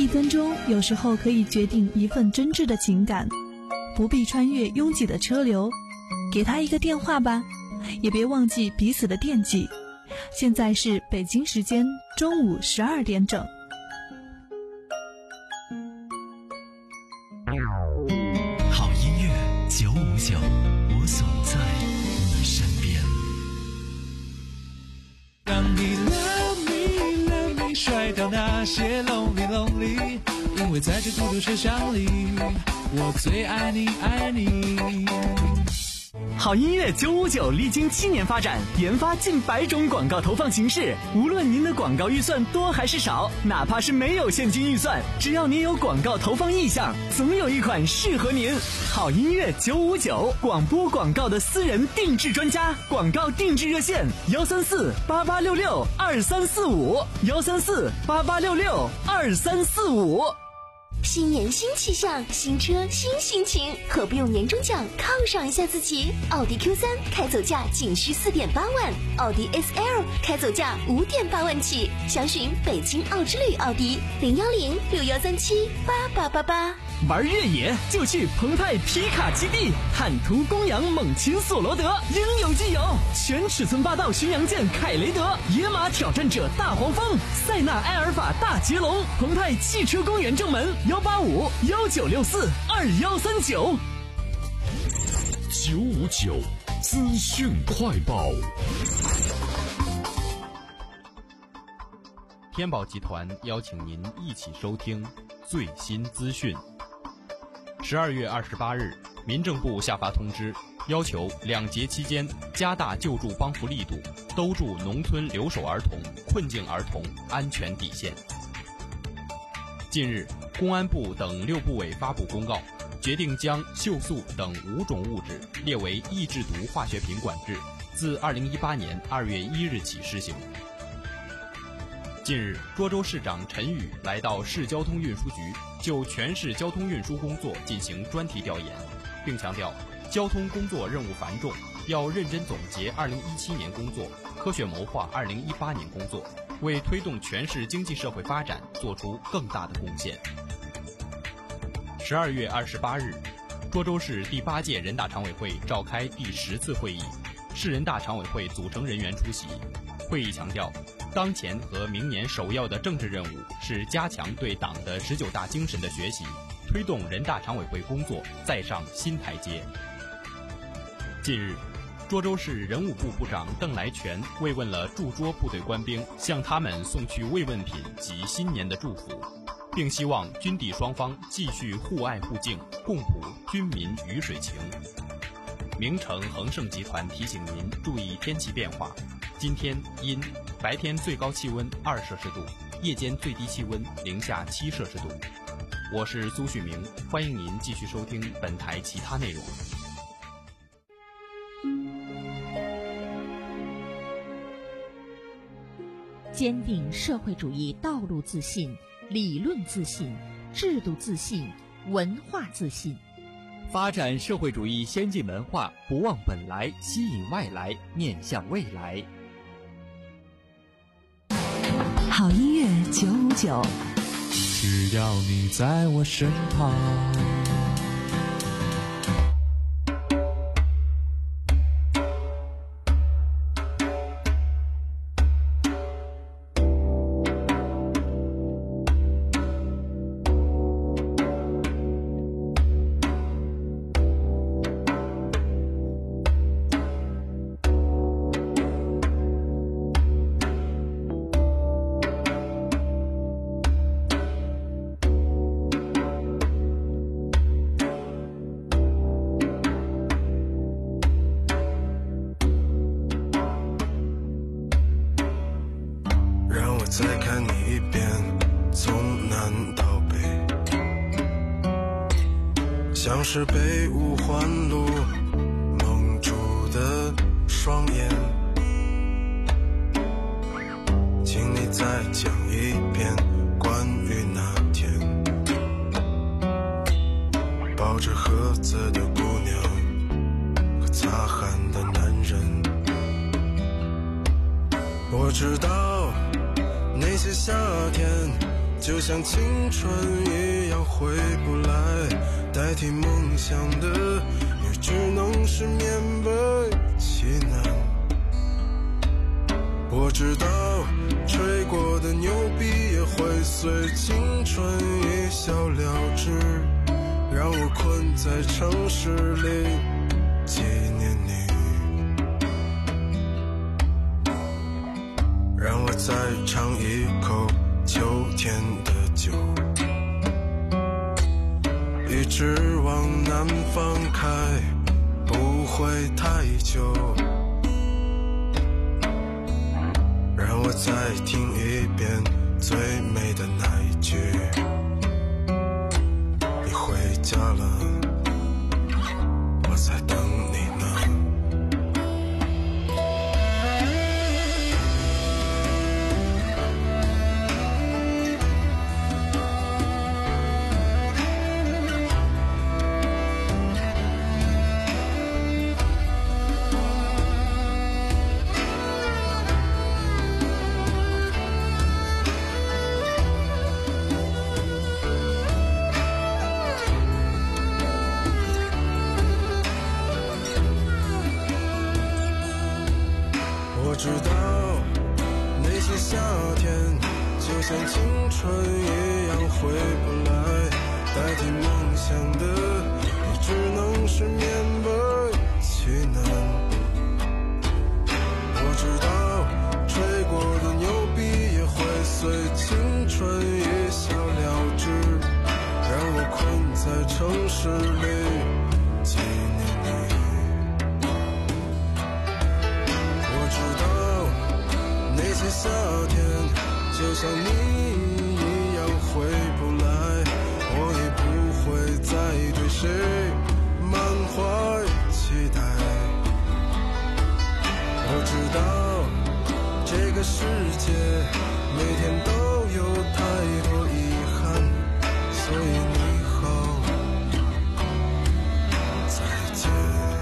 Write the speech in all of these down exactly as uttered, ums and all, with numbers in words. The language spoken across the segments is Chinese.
分钟有时候可以决定一份真挚的情感，不必穿越拥挤的车流，给他一个电话吧，也别忘记彼此的惦记。现在是北京时间中午十二点整。 好音乐九五九，我总在你身边。 让你 love me love me 甩掉那些 lonely lonely， 因为在这孤独车厢里，我最爱你爱你。 好音乐九五九历经七年发展，研发近百种广告投放形式。无论您的广告预算多还是少，哪怕是没有现金预算，只要您有广告投放意向，总有一款适合您。好音乐九五九，广播广告的私人定制专家，广告定制热线幺三四八八六六二三四五幺三四八八六六二三四五。 新年新气象，新车新心情，何不用年终奖犒赏一下自己？奥迪 Q 三 开走价仅需 四点八万，奥迪 S L 开走价 五点八万起。详询北京奥之旅奥迪零幺零六幺三七八八八八。 玩越野就去澎湃皮卡基地，坦途公羊猛禽索罗德，应有尽有。全尺寸霸道巡洋舰凯雷德，野马挑战者大黄蜂，塞纳埃尔法大捷龙。澎湃汽车公园正门幺八五幺九六四二幺三九。 九五九资讯快报。 天宝集团邀请您一起收听最新资讯。十二月二十八日，民政部下发通知，要求两节期间加大救助帮扶力度，兜住农村留守儿童、困境儿童安全底线。近日，公安部等六部委发布公告，决定将锈素等五种物质列为易制毒化学品管制，自二零一八年二月一日起施行。近日，涿州市长陈宇来到市交通运输局，就全市交通运输工作进行专题调研，并强调交通工作任务繁重，要认真总结二零一七年工作，科学谋划二零一八年工作，为推动全市经济社会发展做出更大的贡献。十二月二十八日，涿州市第八届人大常委会召开第十次会议，市人大常委会组成人员出席。会议强调，当前和明年首要的政治任务是加强对党的十九大精神的学习，推动人大常委会工作再上新台阶。近日，涿州市人武部部长邓来全慰问了驻涿部队官兵，向他们送去慰问品及新年的祝福，并希望军地双方继续互爱互敬，共谱军民鱼水情。名城恒盛集团提醒您注意天气变化，今天阴，白天最高气温二摄氏度，夜间最低气温零下七摄氏度。我是苏旭明，欢迎您继续收听本台其他内容。 坚定社会主义道路自信、理论自信、制度自信、文化自信， 发展社会主义先进文化，不忘本来，吸引外来，面向未来。 好音乐九五九， 只要你在我身旁。 再看你一遍，从南到北，像是被五环路蒙住的双眼。请你再讲一遍关于那天抱着盒子的姑娘和擦汗的男人。我知道那些夏天就像青春一样回不来，代替梦想的也只能是勉为其难。我知道吹过的牛逼也会随青春一笑了之，让我困在城市里纪念你，让我再尝一口秋天的酒，一直往南方开，不会太久，让我再听一遍最美的那一句，你回家了，我在等你呢。我知道那些夏天就像青春一样回不来，代替梦想的也只能是勉为其难。我知道吹过的牛逼也会随青春一笑了之，让我困在城市里纪念你。那些夏天就像你一样回不来，我也不会再对谁满怀期待。我知道这个世界每天都有太多遗憾，所以你好，再见。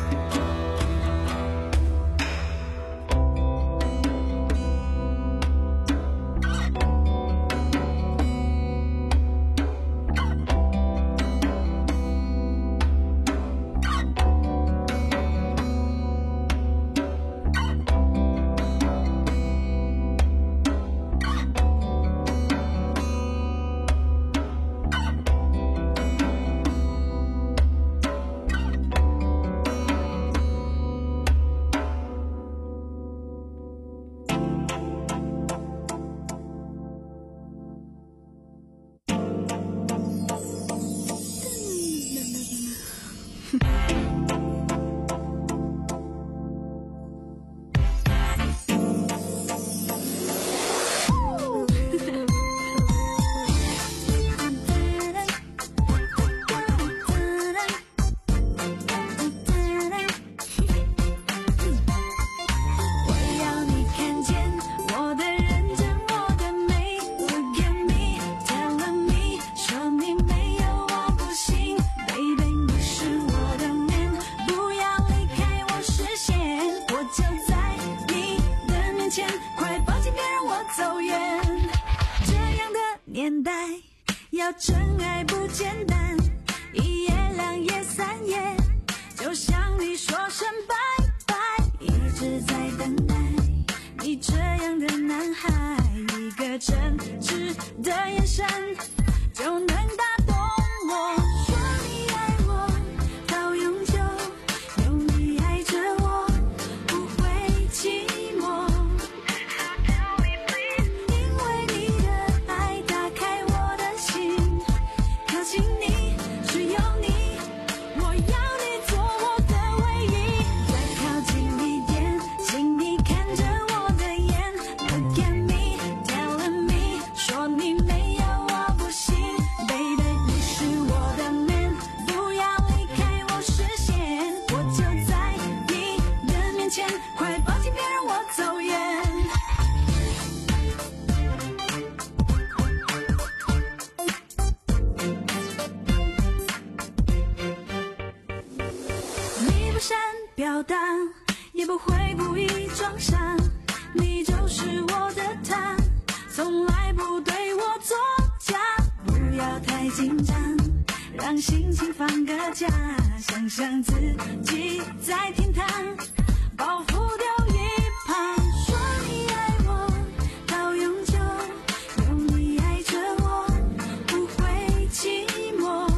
要真爱不简单，一夜两夜三夜，就像你说声拜拜，一直在等待你这样的男孩，一个真挚的眼神就能打动我，说你爱我到永久，有你爱着我不会寂寞，因为你的爱打开我的心，靠近你只有你，我要你做我的唯一，再靠近一点，请你看着我的眼 Look at me, telling me 说你没有我不让心情放个假，想象自己在天堂，包袱丢一旁，说你爱我到永久，有你爱着我不会寂寞，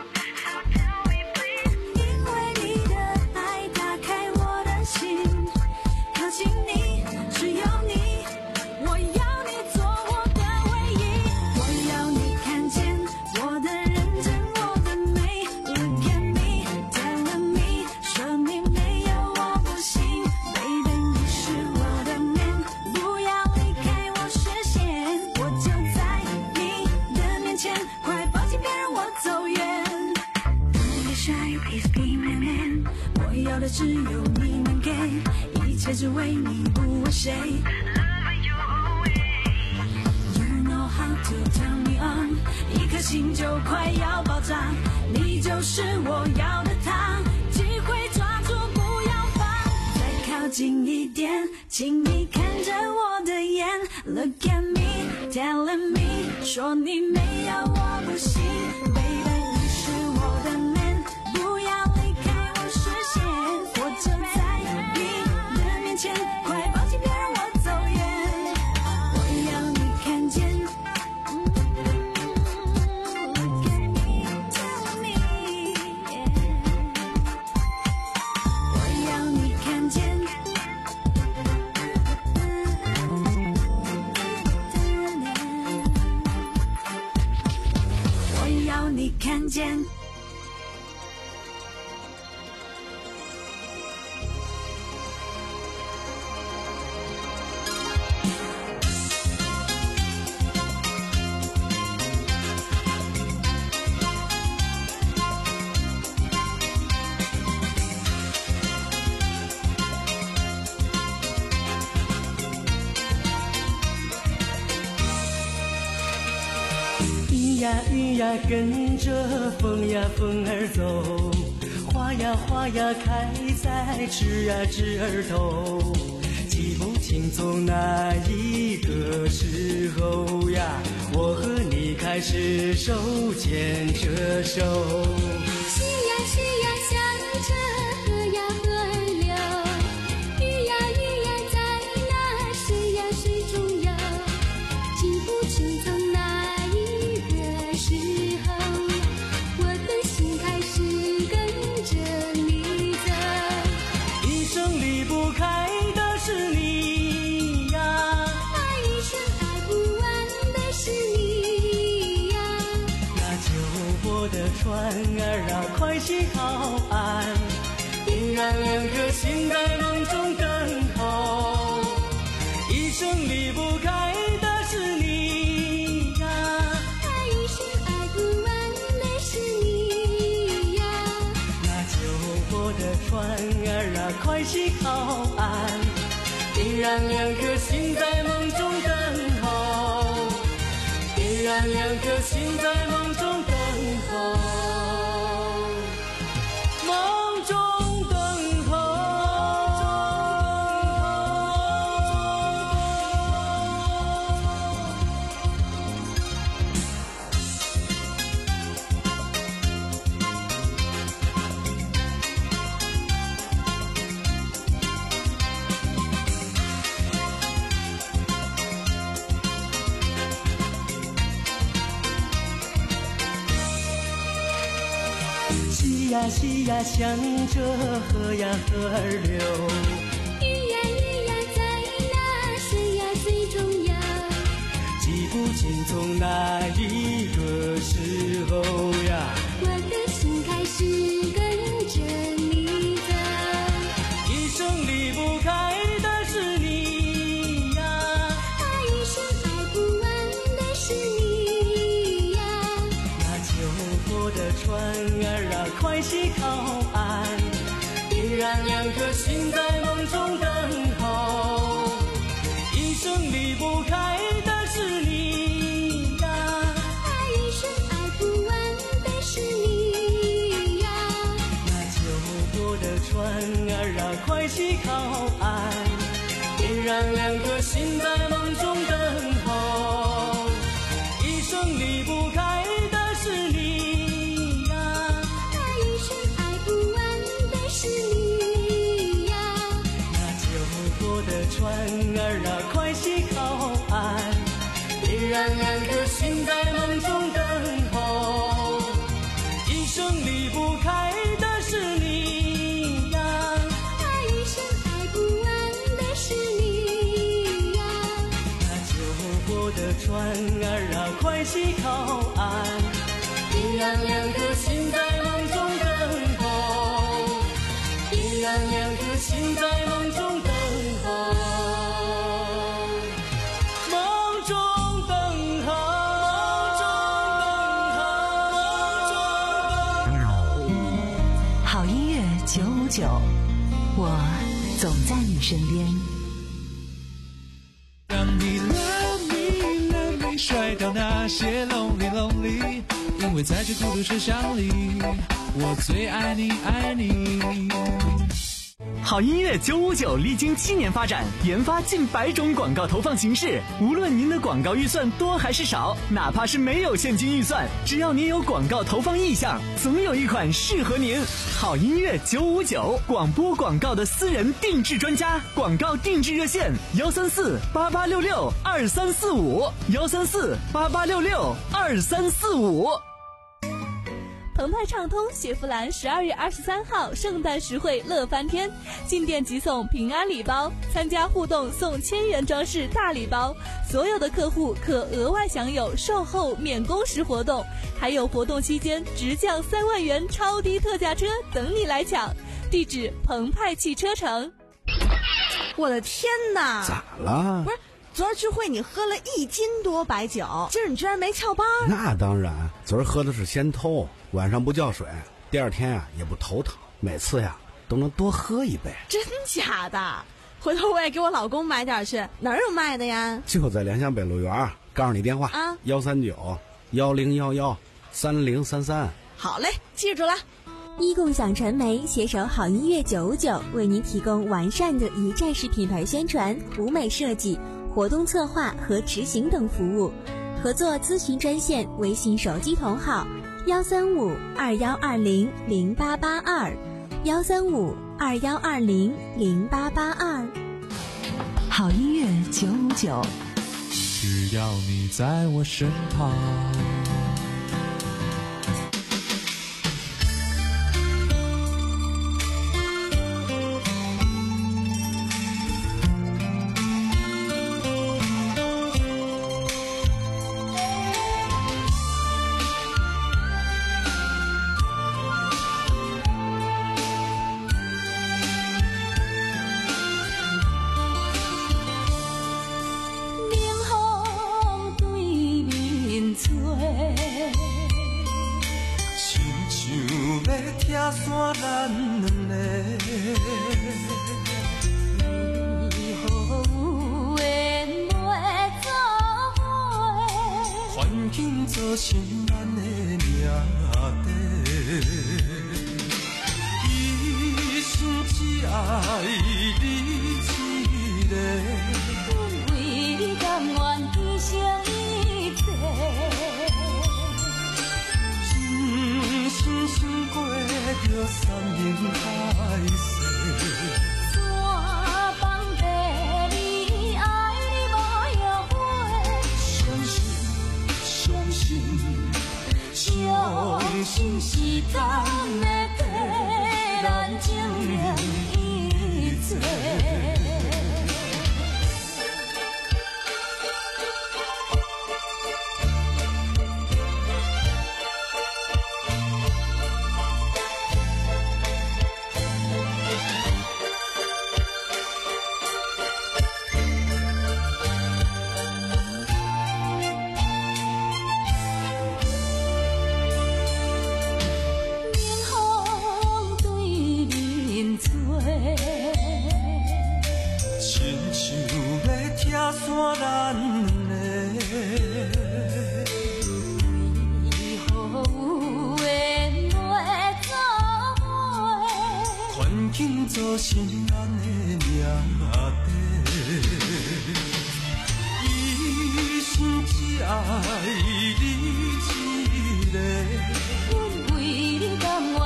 因为你的爱打开我的心，靠近你只有你，我要你做我的唯一，我要你看见我的认真，我的美 Look at me, tell me 说你没有我不行 Baby 你是我的 man 不要离开我视线，我就在你的面前，快抱紧别让我走远， Don't be shy, please be my man 我要的只有你能给，一切只为你不为谁， You know how to turn me on 一颗心就快要爆炸，你就是我要的他，机会抓住不要放，再靠近一点，请你看着我的眼 Look at me, telling me 说你没有我不行 Baby 你是我的 man 不要离开我视线，我就在你的面前，快抱紧别让我走远，我要你看见 Look at me, tell me yeah 我要你看见我要你看见云呀云呀跟着风呀风儿走，花呀花呀开在枝呀枝儿头，记不清从哪一个时候呀，我和你开始手牵着手， 是呀是呀向着河呀河儿流，鱼呀鱼呀在那水呀水中游，记不清从哪一个时候，我的心开始跟着你走， 一生离不开的是你呀， 爱一生爱不完的是你呀， 那救我的船儿啊快些靠岸，点燃两颗心在梦中等候，一生离不开的是你呀， 爱一生爱不完的是你呀， 那救我的船儿啊快些靠岸，点燃两颗心在梦中等候，点燃两颗心在梦中等候，梦中等候。溪呀溪呀向着河呀河儿流， 鱼呀鱼呀在那水呀水中游， 记不清从哪一个时候呀， 我的心开始跟着你走， 一生离不开的是你呀， 爱一生爱不完的是你呀， 那救我的船儿啊快些靠岸，点燃两颗心在梦中等候，一生离不开的是你呀， 爱一生爱不完的是你呀， 那救我的船儿啊快些靠岸，点燃两颗心在梦中等候，一生离不开的是你呀， 的船儿啊，快些靠岸，别让两颗心在梦中等候，一生离不开的是你呀， 一生爱不完的是你呀。 那救过的船儿啊，快些靠岸，别让两颗心在梦中等候，别让两颗心在梦中等候。 九五九，我总在你身边。 让你 love me love me 甩掉那些 lonely lonely， 因为在这孤独车厢里，我最爱你爱你。 好音乐九五九历经七年发展，研发近百种广告投放形式。无论您的广告预算多还是少，哪怕是没有现金预算，只要您有广告投放意向，总有一款适合您。好音乐九五九，广播广告的私人定制专家，广告定制热线：幺三四八八六六二三四五，幺三四八八六六二三四五。 澎湃畅通雪佛兰十二月二十三号圣诞实惠乐翻天，进店即送平安礼包，参加互动送千元装饰大礼包，所有的客户可额外享有售后免工时活动，还有活动期间直降三万元超低特价车等你来抢。地址：澎湃汽车城。 我的天哪！ 咋了？ 不是。昨儿聚会你喝了一斤多白酒，今儿你居然没翘班？ 那当然，昨儿喝的是仙偷，晚上不叫水，第二天呀、啊、也不头疼，每次呀都能多喝一杯。 真假的？回头我也给我老公买点去，哪儿有卖的呀？ 就在联想北路园，告诉你电话啊，幺三九幺零幺幺三零三三。 好嘞，记住了。 一共享传媒携手好音乐九五九，为您提供完善的一站式品牌宣传、舞美设计、活动策划和执行等服务。合作咨询专线：微信手机同号幺三五二幺二零零八八二，幺三五二幺二零零八八二。 好音乐九五九， 只要你在我身旁。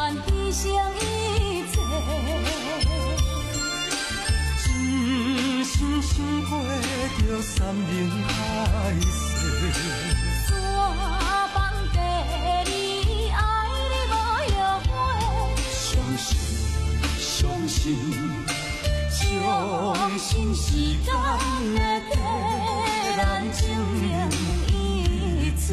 心天的替咱证明一切。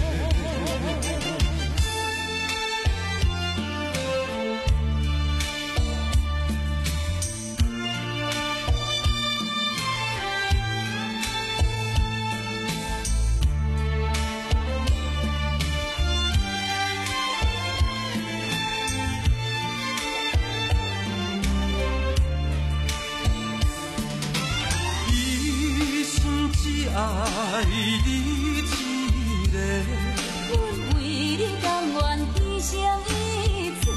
爱你一个， 阮为你甘愿牺牲一切，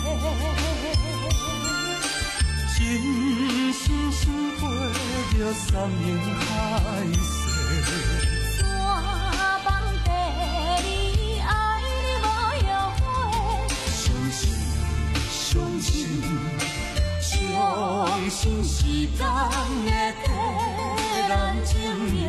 真心想陪着山盟海誓， 山盟地你爱你无后悔， 相信相信， 相信时间会替咱证明。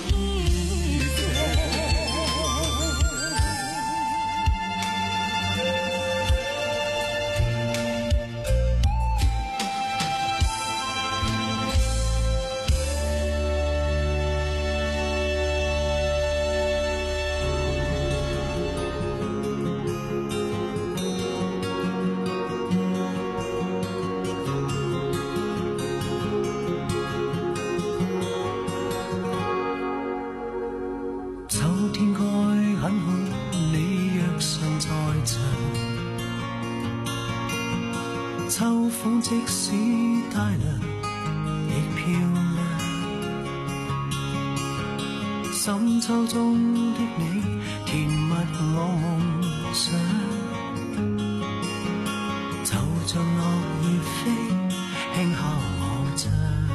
秋风即使帶涼亦漂亮，深秋中的你甜蜜我夢想，就像落葉飛輕敲我窗，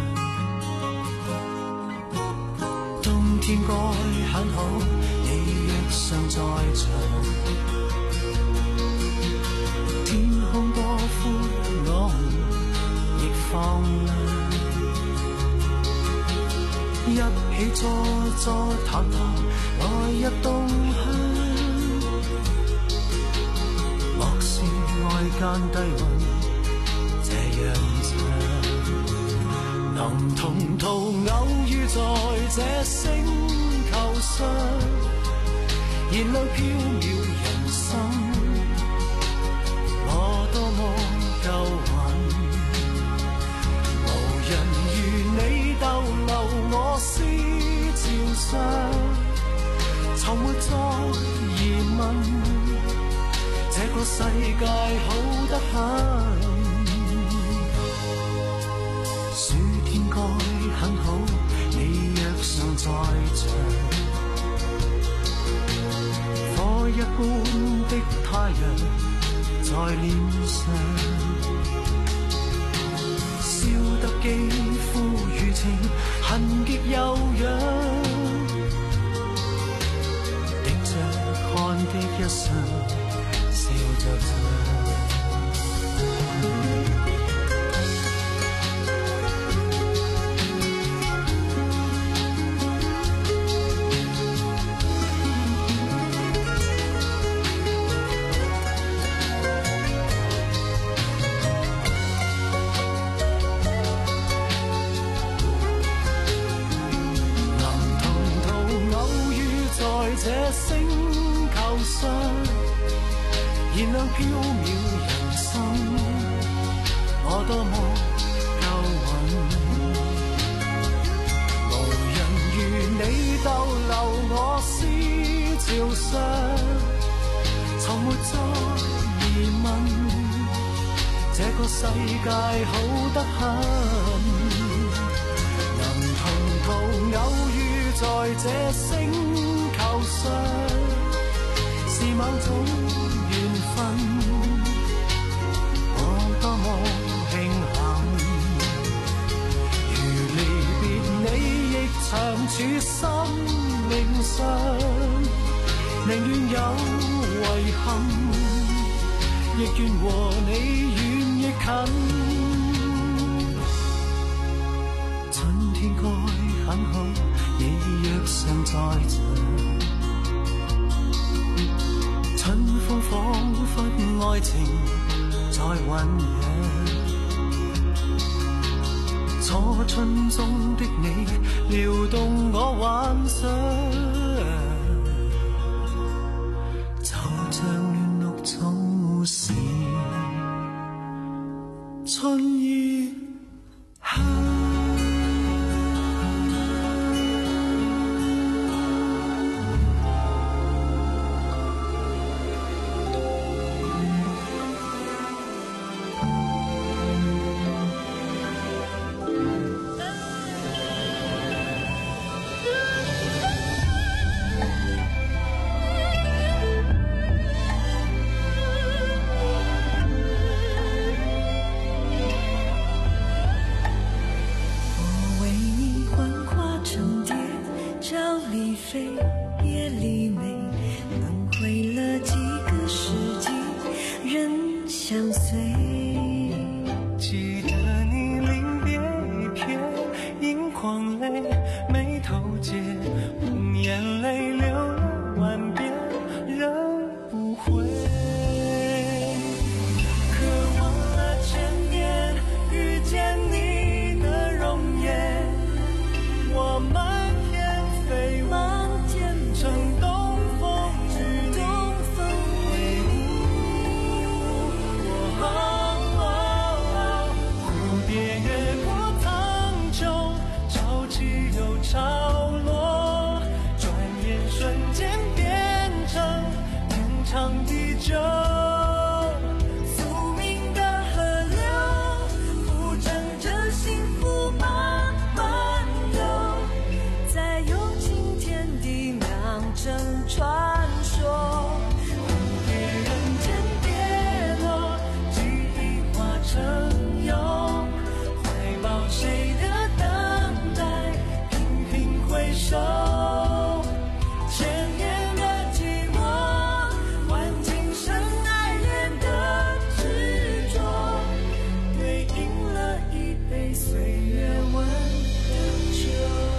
冬天該很好，你若尚在場，天空多寬我們亦放亮，一起坐坐談談來日動向，莫視外間低溫這樣長，能同途偶遇在這星球上，燃亮飄渺人生，我多麼夠運，無人如你逗留我思潮上，從沒再疑問，這個世界好得很，暑天該很好，你若尚在場，火一般的太陽在臉上，燒得肌膚如情，痕極悠揚，滴着汗的一雙，笑着唱。這星球上，燃亮飄渺人生，我多麼夠運，無人如你逗留我思潮上，從沒再疑問，這個世界好得很，能同途偶遇在這星球上，是某種緣分，我多麼慶幸，如離別你亦長處生命上，寧願有遺憾，亦願和你遠亦近，春天該很好，你若尚在場，春風彷彿愛情在醞釀，錯春中的你，撩動我幻想，就像亂綠草時春意香。 夜里美，轮回了几个世纪，人相随。 记得你临别一瞥，盈眶泪，眉头结，红眼泪流了万遍，仍不回。渴望了千年，遇见你的容颜，我漫天飞舞。乘东风与你挥舞，蝴蝶越过苍穹，潮起又潮落，转眼瞬间变成天长地久。宿命的河流，浮沉着幸福慢慢游，在有情天地正传说，蝴蝶人间跌落，记忆化成蛹，怀抱谁的等待，频频回首，千年的寂寞，换今生爱恋的执着，对应了一杯岁月温的酒。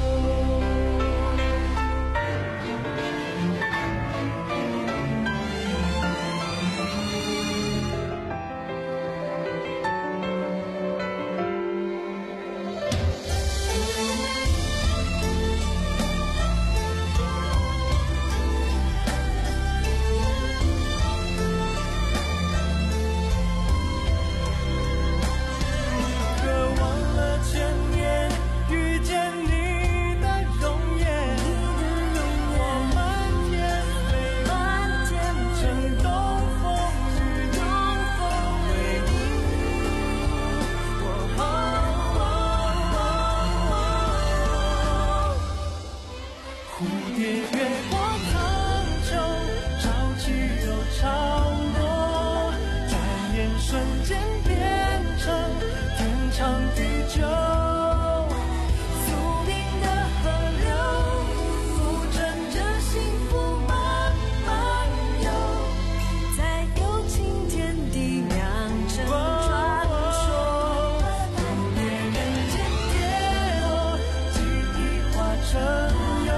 蝴蝶越过苍穹，潮起又潮落，转眼瞬间变成天长地久。宿命的河流，浮沉着幸福慢慢游，在有情天地酿成传说。蝴蝶人间跌落，记忆化成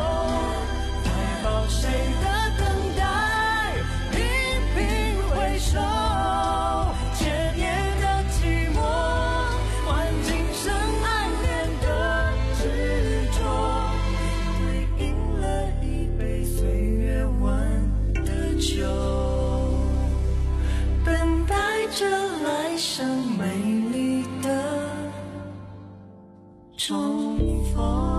谁的等待，频频回首，千年的寂寞，换今生爱恋的执着，对应了一杯岁月温的酒，等待着来生美丽的重逢。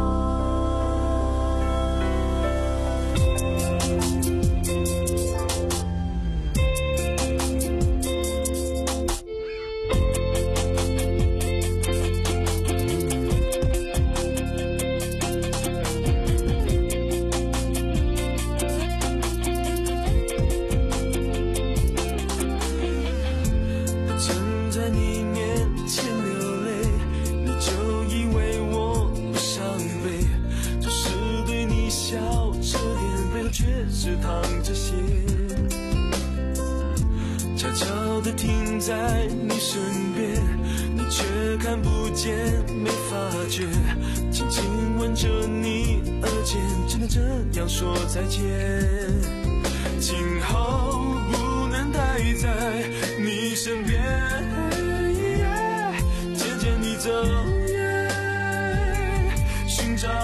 是淌着血，悄悄地停在你身边，你却看不见，没发觉，轻轻吻着你耳尖，只能这样说再见。今后不能待在你身边，渐渐地走远。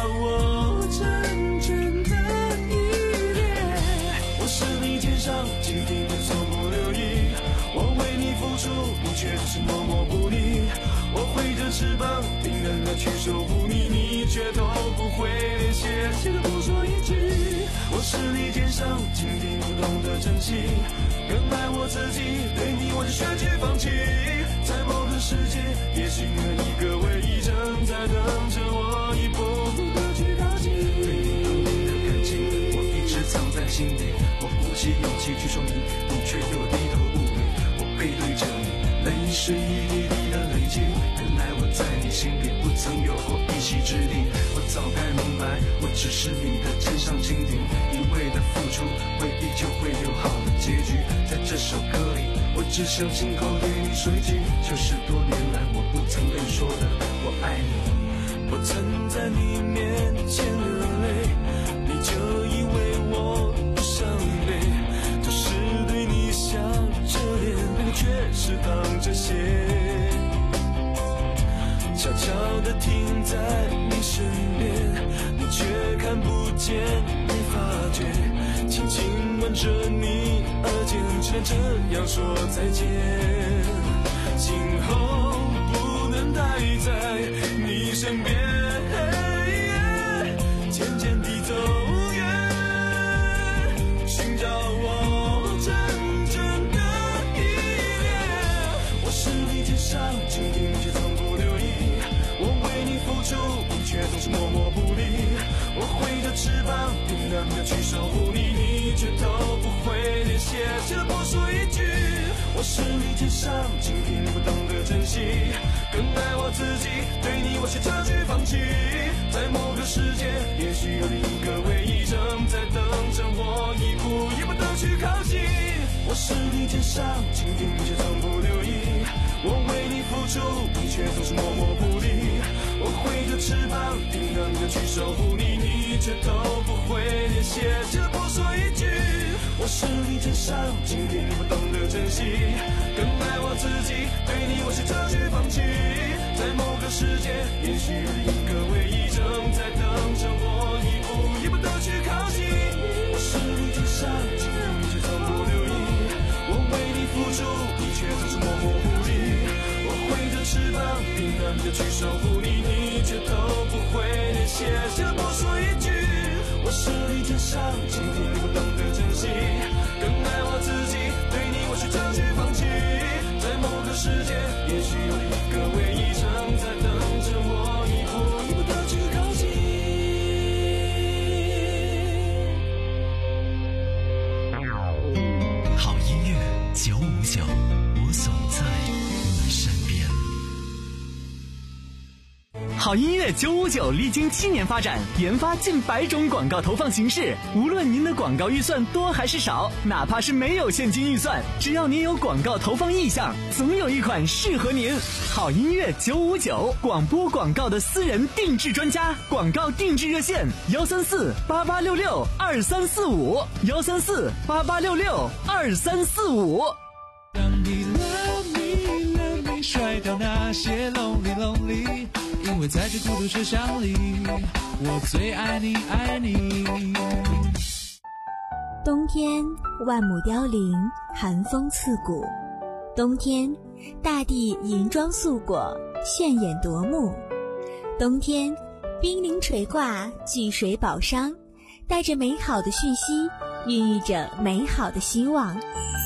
我真正的依恋。我是你天上蜻蜓，却从不留意。我为你付出，你却总是默默不理。我挥着翅膀，冰冷的去守护你，你却都不会，连谢谢都不说一句。我是你天上蜻蜓，不懂得珍惜，更爱我自己，对你我就选去放弃。在某个世界，也许有一个唯一正在等着我，一步步的去靠近。对你有你的感情，我一直藏在心里，我鼓起勇气去说你，你却又低头不语。我背对着你，泪水一滴滴的累积，原来我在你心里不曾有过一席之地。我早该明白，我只是你的天上蜻蜓，一味的付出未必就会有好的结局。在这首歌里，我只想亲口对你说一句，就是多年来我不曾跟你说的我爱你。我曾在你面前流泪，你就以为我不伤悲，就是对你笑着脸，我却是淌着血，悄悄地停在你身边，你却看不见没发觉，轻轻吻着你耳尖，只能这样说再见。今后不能待在你身边，渐渐地走远，寻找我真正的依恋。我是你天上蜻蜓，却从不留意。我为你付出，你却总是默默不理。我挥着翅膀，冰冷的去守护你，你却都不会，连谢谢都不说一句。我是你天上蜻蜓，不懂得珍惜，更爱我自己，对你我选择去放弃。在某个世界，也许有另一个唯一正在等着我，一步一步的去靠近。我是你天上蜻蜓，却从不留意。我为你付出，你却总是默默不理。我挥着翅膀，冰冷的去守护你，你却都不会，连谢谢都不说一句。我是你天上蜻蜓，不懂得珍惜，更爱我自己，对你我选择去放弃。在某个世界，也许有另一个唯一正在等着我，一步一步的去靠近。我是你天上蜻蜓，却从不留意。我为你付出，你却总是默默不理。我挥着翅膀，冰冷的去守护你，你却都不会，连谢谢都不说一句。我是你天上蜻蜓，不懂得珍惜，更爱我自己，对你我选择去放弃。在某个世界，也许有另一个唯一正在等着我，一步一步的去靠近。 好音乐九五九，我总在你身边。 好音乐九五九历经七年发展，研发近百种广告投放形式。无论您的广告预算多还是少，哪怕是没有现金预算，只要您有广告投放意向，总有一款适合您。好音乐九五九，广播广告的私人定制专家，广告定制热线：幺三四八八六六二三四五，幺三四八八六六二三四五。 让你 love me love me， 甩掉那些 lonely lonely。因为在这孤独车厢里，我最爱你爱你。 冬天万木凋零，寒风刺骨。冬天大地银装素裹，炫眼夺目。冬天冰凌垂挂，聚水宝商，带着美好的讯息，孕育着美好的希望。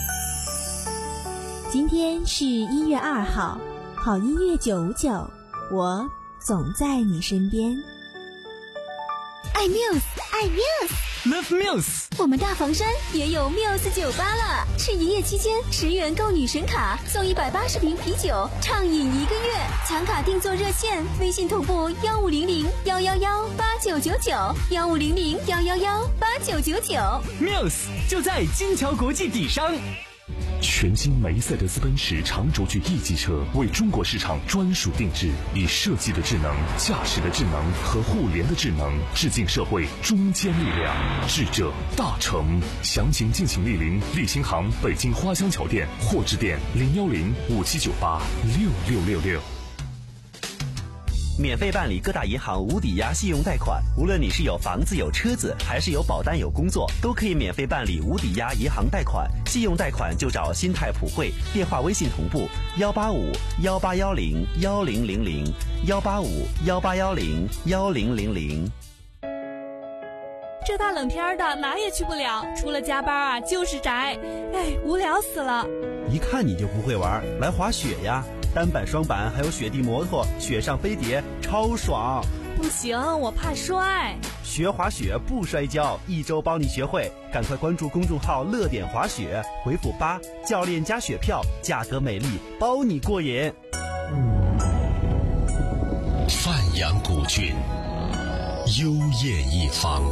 今天是一月二号，好音乐九五九，我总在你身边。爱 Muse， 爱 Muse，Love Muse。 我们大房山也有 Muse 酒吧了，是一夜期间十元购女神卡，送一百八十瓶啤酒，畅饮一个月。抢卡订座热线：微信同步幺五零零幺幺幺八九九九，幺五零零幺幺幺八九九九。 Muse 就在金桥国际底商。 全新梅赛德斯奔驰长轴距 E 级车为中国市场专属定制，以设计的智能、驾驶的智能和互联的智能，致敬社会中坚力量，智者大成。详情敬请莅临立新行北京花乡桥店或致电零幺零五七九八六六六六。 免费办理各大银行无抵押信用贷款。无论你是有房子有车子，还是有保单有工作，都可以免费办理无抵押银行贷款。信用贷款就找新泰普惠，电话微信同步幺八五幺八幺零幺零零零幺八五幺八幺零幺零零零。 这大冷天的哪也去不了，除了加班啊就是宅，哎，无聊死了。 一看你就不会玩，来滑雪呀！单板、双板还有雪地摩托、雪上飞碟，超爽！ 不行，我怕摔。 学滑雪不摔跤，一周帮你学会。赶快关注公众号乐点滑雪，回复八，教练加雪票，价格美丽，包你过瘾。 范阳古郡，幽艳一方，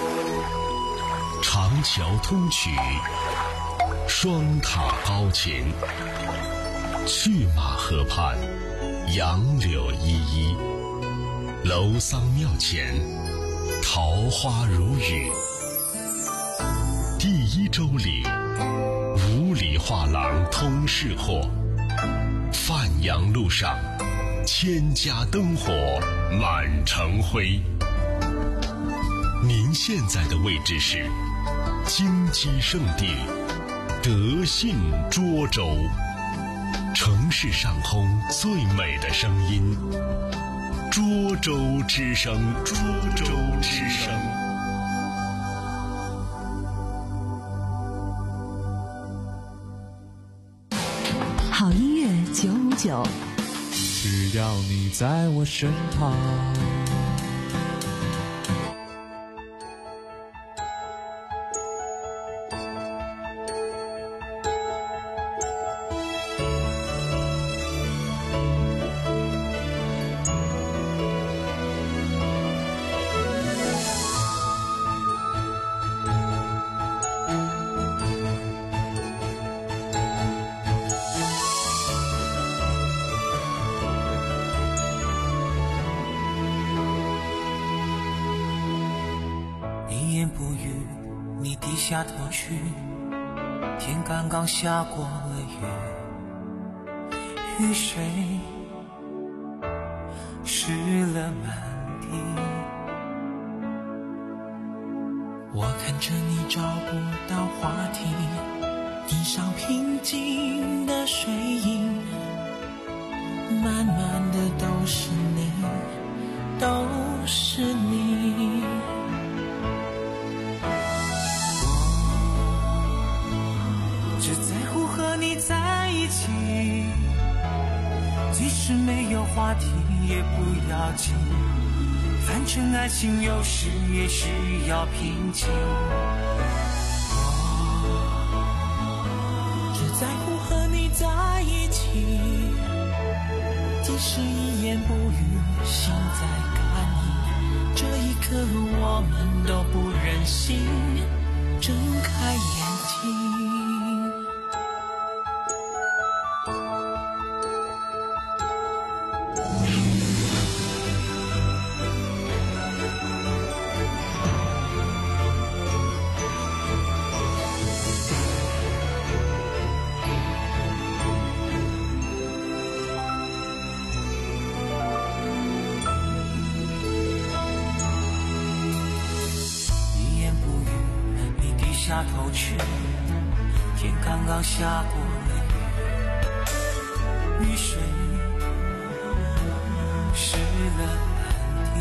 长桥通衢，双塔高擎，去马河畔，杨柳依依，楼桑庙前，桃花如雨。第一周里，五里画廊通市货，范阳路上，千家灯火满城辉。您现在的位置是金鸡圣地德信涿州，城市上空最美的声音，涿州之声，涿州之声。 好音乐九五九， 只要你在我身旁。 下头去，天刚刚下过了雨，雨水湿了满地。我看着你找不到话题，地上平静的水印，满满的都是你，都是你。只在乎和你在一起，即使没有话题也不要紧，反正爱情有时也需要平静。我只在乎和你在一起，即使一言不语心在感应，这一刻我们都不忍心睁开眼睛。下头去，天刚刚下过了雨，雨水湿了满地。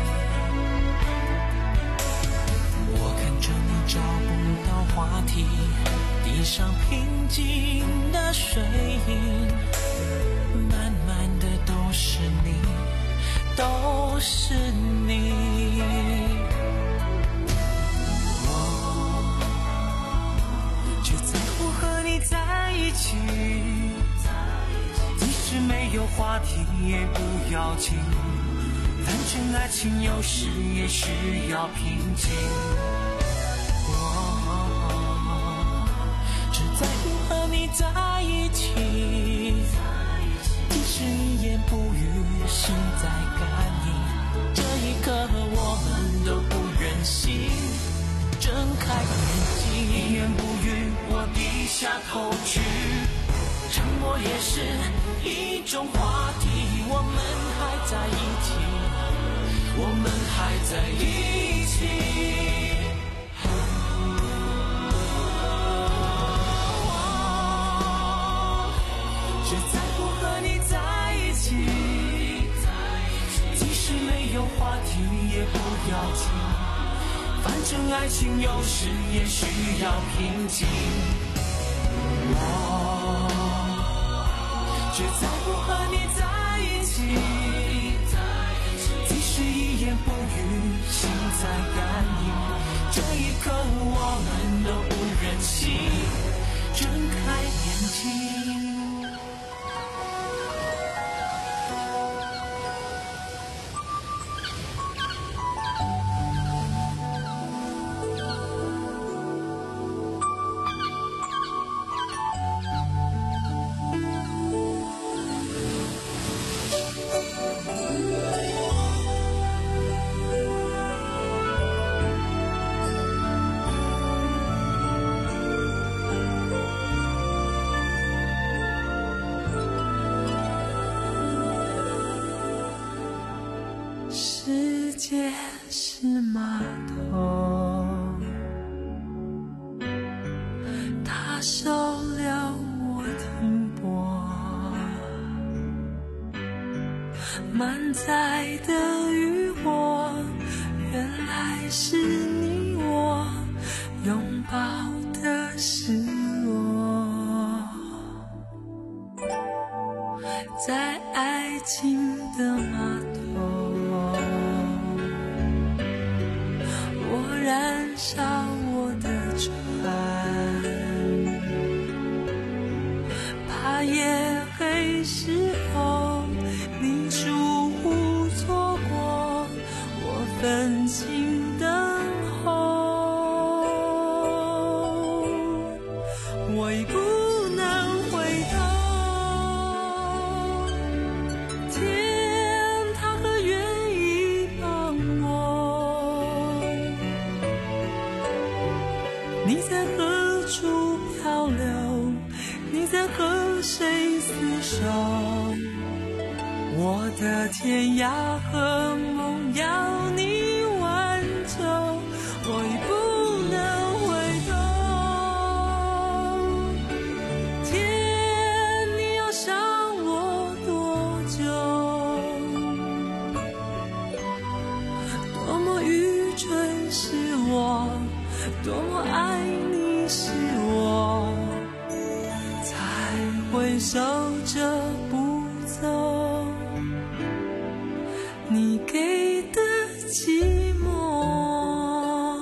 我看着你找不到话题，地上平静的水印，满满的都是你，都是你。在一起，即使没有话题也不要紧，反正爱情有时也需要平静。我只在乎和你在一起，即使一言不语心在感应，这一刻我们都不忍心睁开眼睛。一言不语我低下头去，长默也是一种话题。我们还在一起，我们还在一起。只在乎和你在一起，即使没有话题也不要紧，反正爱情有时也需要平静。我只在乎和你在一起，即使一言不语心在感应，这一刻我们都不忍心睁开眼睛。世界是码头，它收了我停泊，满载的渔火，原来是你我拥抱的失落，在爱情的码头，我燃烧我的船，怕夜黑时候你疏忽错过，我分心等候，我已不能回头，天它可愿意帮我，你在何处漂流，你在和谁厮守，我的天涯和梦要你挽救，我已不能回头，天你要想我多久，多么愚蠢是我，多么爱你是我，才会守着不走你给的寂寞。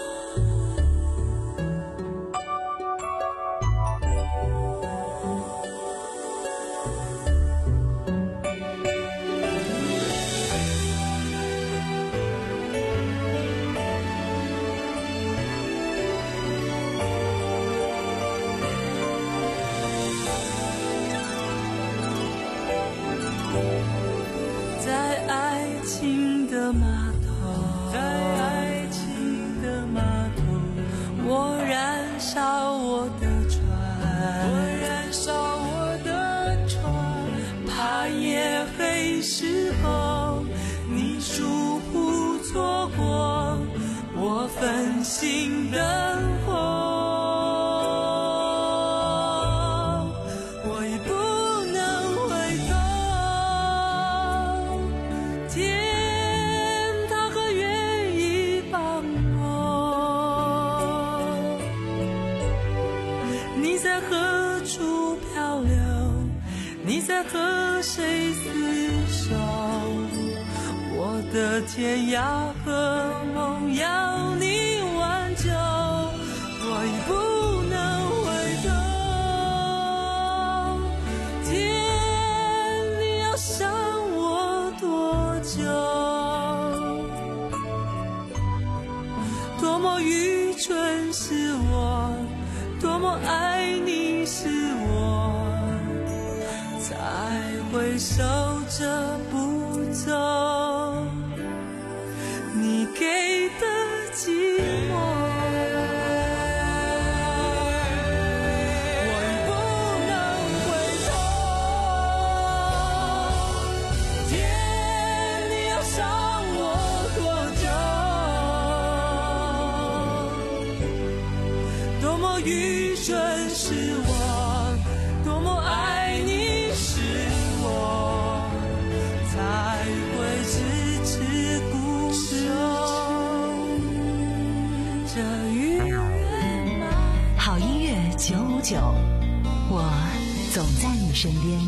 在爱情的码头，在爱情的码头，我燃烧我的船，我燃烧我的船，怕夜黑时候你疏忽错过，我分心等候。你在和谁厮守，我的天涯和梦要你挽救，我已不能回头，天你要想我多久，多么愚蠢是我，多么爱你是我，才会守着不走你给的寂寞。我已不能回多么愚蠢是我，多么爱你是我，才会迟迟固守这愉悦吗？ 好音乐九五九，我总在你身边。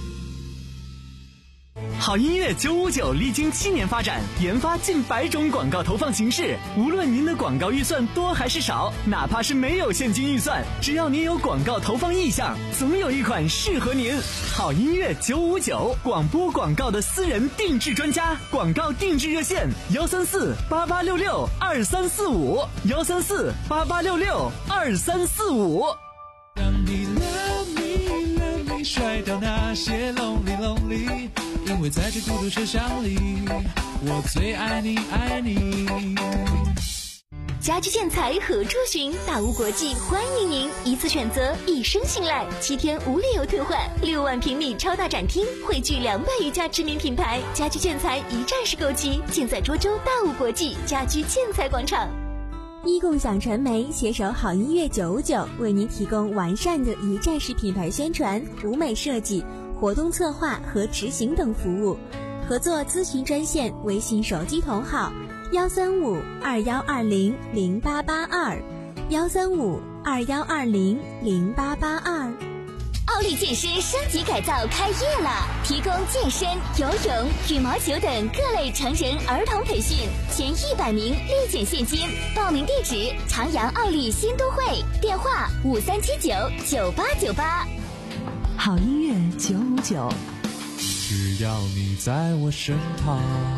好音乐九五九历经七年发展，研发近百种广告投放形式。无论您的广告预算多还是少，哪怕是没有现金预算，只要您有广告投放意向，总有一款适合您。好音乐九五九，广播广告的私人定制专家，广告定制热线：幺三四八八六六二三四五，幺三四八八六六二三四五。 让你 love me love me 甩掉那些 lonely lonely， 因为在这孤独车厢里，我最爱你爱你。 家居建材何处寻？大屋国际欢迎您，一次选择，一生信赖，七天无理由退换，六万平米超大展厅，汇聚两百余家知名品牌，家居建材一站式购齐，尽在涿州大屋国际家居建材广场。 一共享传媒携手好音乐九五九，为您提供完善的一站式品牌宣传、舞美设计、活动策划和执行等服务。合作咨询专线：微信手机同号幺三五二幺二零零八八二，幺三五二幺二零零八八二。 奥利健身升级改造开业了，提供健身、游泳、羽毛球等各类成人儿童培训，前一百名立减现金。报名地址：长阳奥利新都会，电话五三七九九八九八。 好音乐九五九， 只要你在我身旁。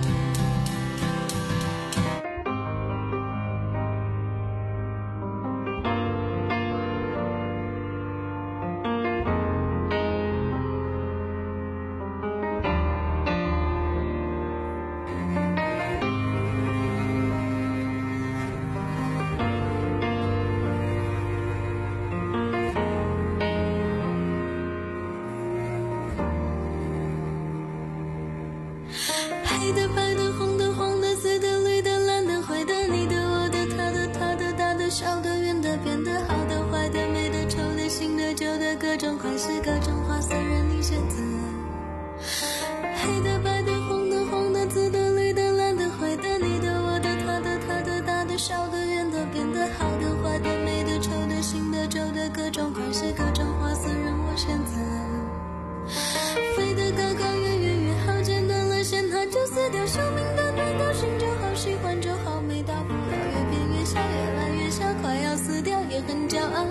黑的、白的、红的、黄的、紫的、绿的、蓝的、灰的，你的、我的、他的、他的、大的、小的、圆的、扁的，好的、坏的、美的、丑的、新的、旧的，各种款式、各种花色，任你选择。黑的、白的、红的、黄的、紫的、绿的、蓝的、灰的，你的、我的、他的、他的、大的、小的、圆的、扁的，好的、坏的、美的、丑的、新的、旧的，各种款式、各种花色，任我选择。飞得高高，远远越好，剪断了线，它就撕掉，生命短短，高兴就好，喜欢就好，没大不了，越变越小，越来越小，快要死掉，也很骄傲。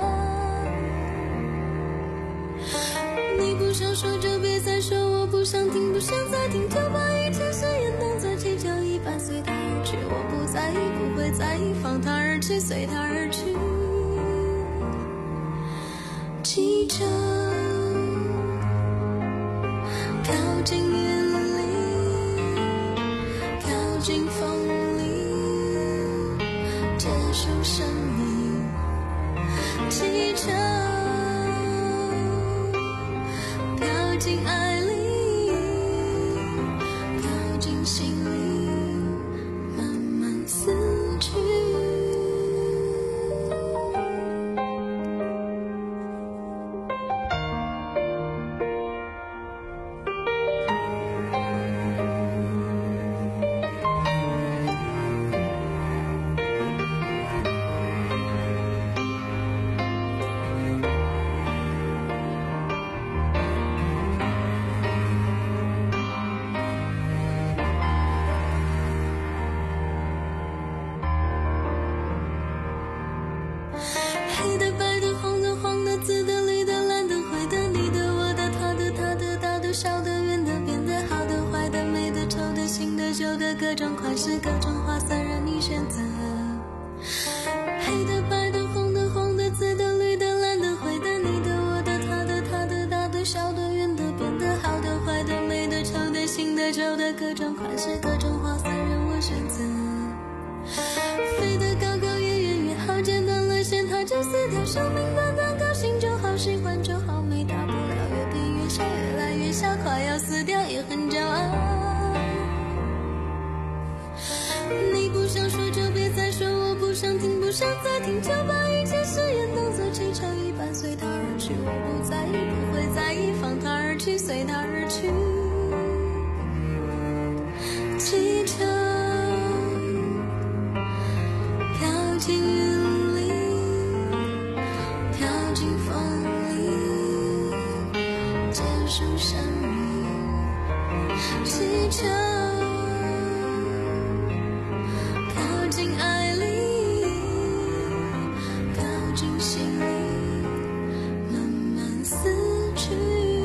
你不想说就别再说，我不想听，不想再听，就把一切誓言当作气球一般随它而去，我不在意，不会在意，放它而去，随它而去。气球靠近眼里，靠近风里，结束生命。气球飘进爱里，飘进心里，慢慢死去。黑的、白的、红的、黄的、紫的、绿的、蓝的、灰的，你的、我的、他的、他的、大的、小的、圆的、扁的，好的、坏的、美的、丑的、新的、旧的，各种款式、各种花色，任你选择。黑的、白的、红的、黄的、紫的、绿的、蓝的、灰的，你的、我的、他的、他的、大的、小的、圆的、扁的，好的、坏的、美的、丑的、新的、旧的，各种款式、各种花色，任我选择。飞得高高，越远越好，剪断了线，它就撕掉，生命短短，高兴就好，喜欢就好，没大不了，越变越小，越来越小，快要死掉，也很骄傲。你不想说就别再说，我不想听，不想再听，就把一切誓言当作再也不会在意，放它而去，随它而去。汽车飘进云里，飘进风里，结束生命。汽车靠近爱里，靠近心里，慢慢死去。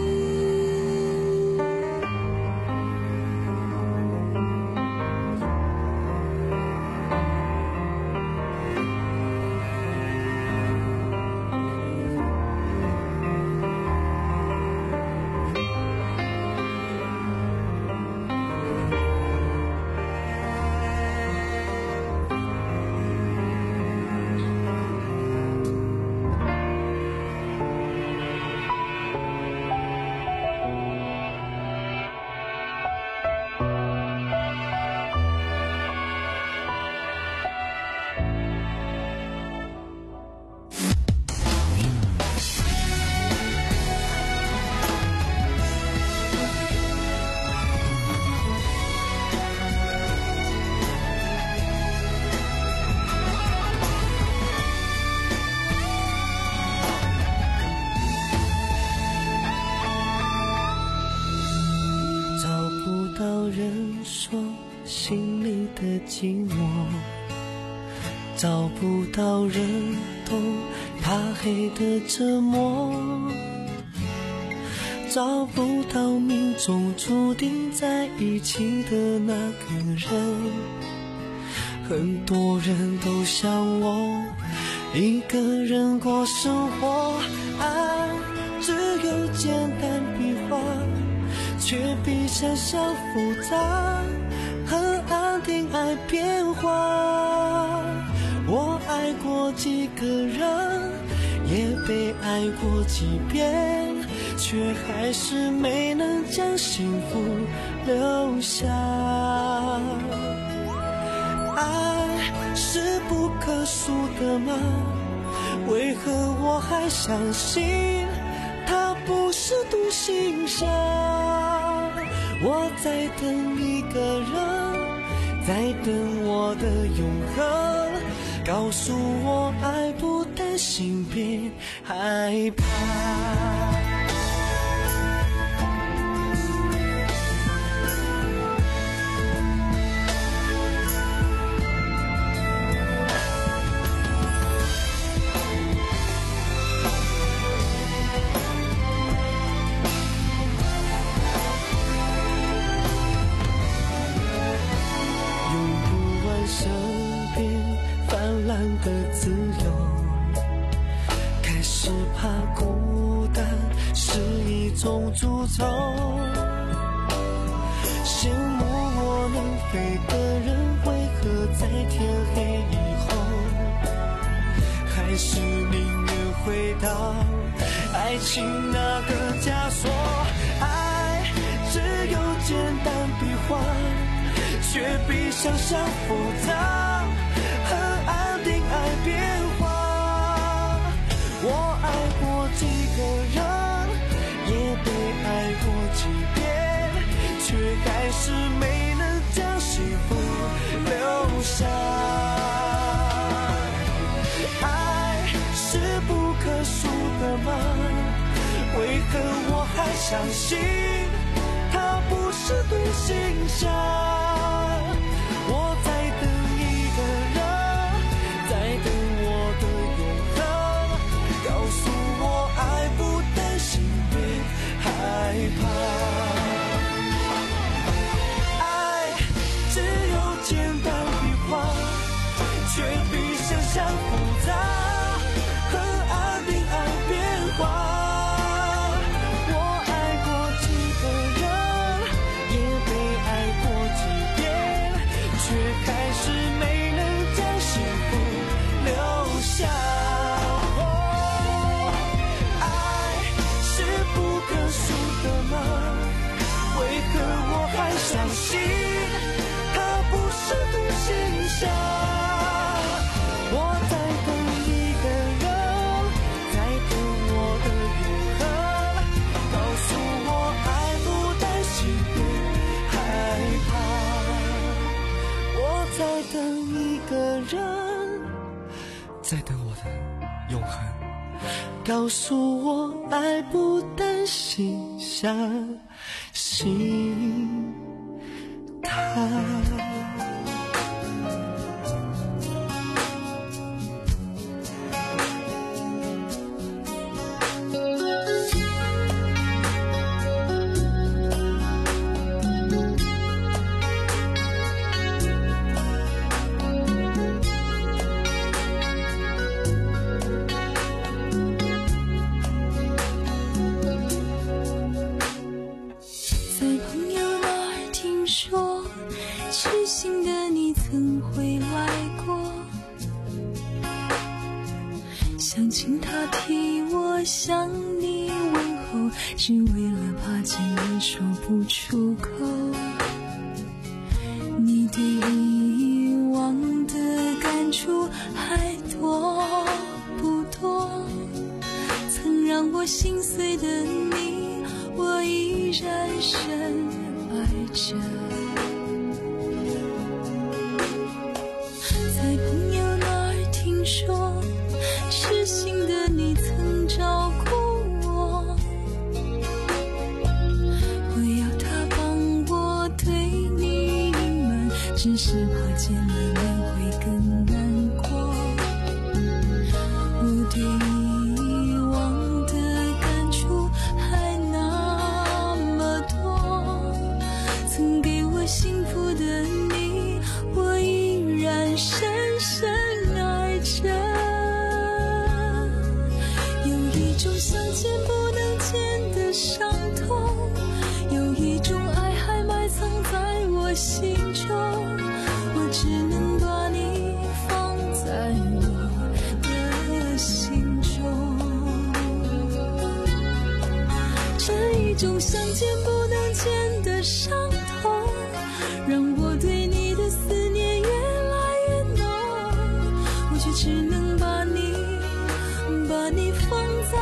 心里的寂寞，找不到人懂怕黑的折磨，找不到命中注定在一起的那个人。很多人都像我一个人过生活，爱只有简单笔画，却比想象复杂，很安定爱变化。我爱过几个人，也被爱过几遍，却还是没能将幸福留下。爱是不可数的吗？为何我还相信它不是独行侠？我在等一个人，在等我的永恒，告诉我爱不担心别害怕。的自由，开始怕孤单是一种诅咒，羡慕我能飞的人为何在天黑以后还是宁愿回到爱情那个枷锁。爱只有简单笔画，却比想象复杂，很安定爱变化。我爱过几个人，也被爱过几遍，却还是没能将幸福留下。爱是不可数的吗？为何我还相信它不是独行侠？我在等一个人，在等我的永恒，告诉我爱不担心别害怕。爱只有简单笔画，却比想象复杂，很安定爱变化。相信它不是独行侠，我在等你在等我的永恒。告诉我，爱不担心，相信他。 想请他替我向你问候，是为了怕见了说不出口。你对以往的感触还多不多？曾让我心碎的你，我依然深爱着。在朋友那儿听说，痴心的你曾照顾我，我要他帮我对你隐瞒，只是怕见了面会更难过。我对以往的感触还那么多，曾给我幸福的你，我依然深深爱着。相见不能见的伤痛，有一种爱还埋藏在我心中，我只能把你放在我的心中。这一种相见不能见的伤痛，让我对你的思念越来越浓，我却只能把你把你放在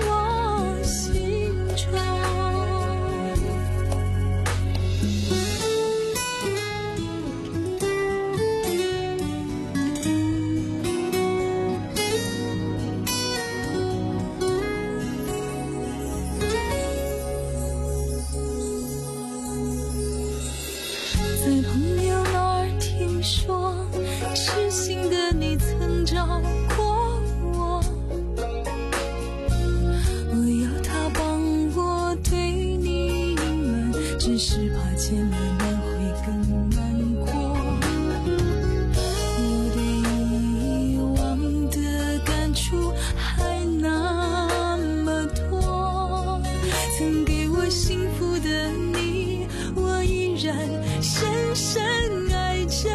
在朋友那儿听说，痴心的你曾照过我，我要他帮我对你隐瞒，只是怕见了面会更难过。我对以往的感触还那么多，曾给我幸福的你，我依然深深爱着。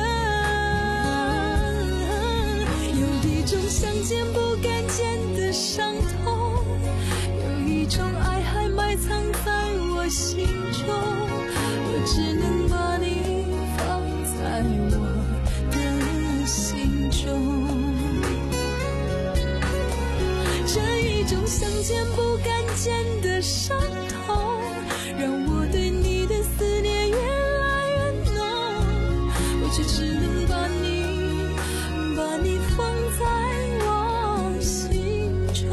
有一种相见不敢见的伤痛，有一种爱还埋藏在我心中，我只能把你放在我的心中。这一种相见不敢见的伤痛，让我对你的思念越来越浓，我却只能把你把你放在我心中。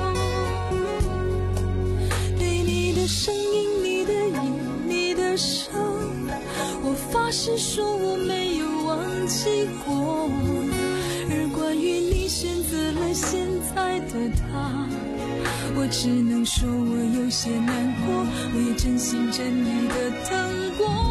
对你的声音，你的影，你的手，我发誓说我没有忘记过。而关于你选择了现在的他，我只能说我有些难过，我也真心真意的等过。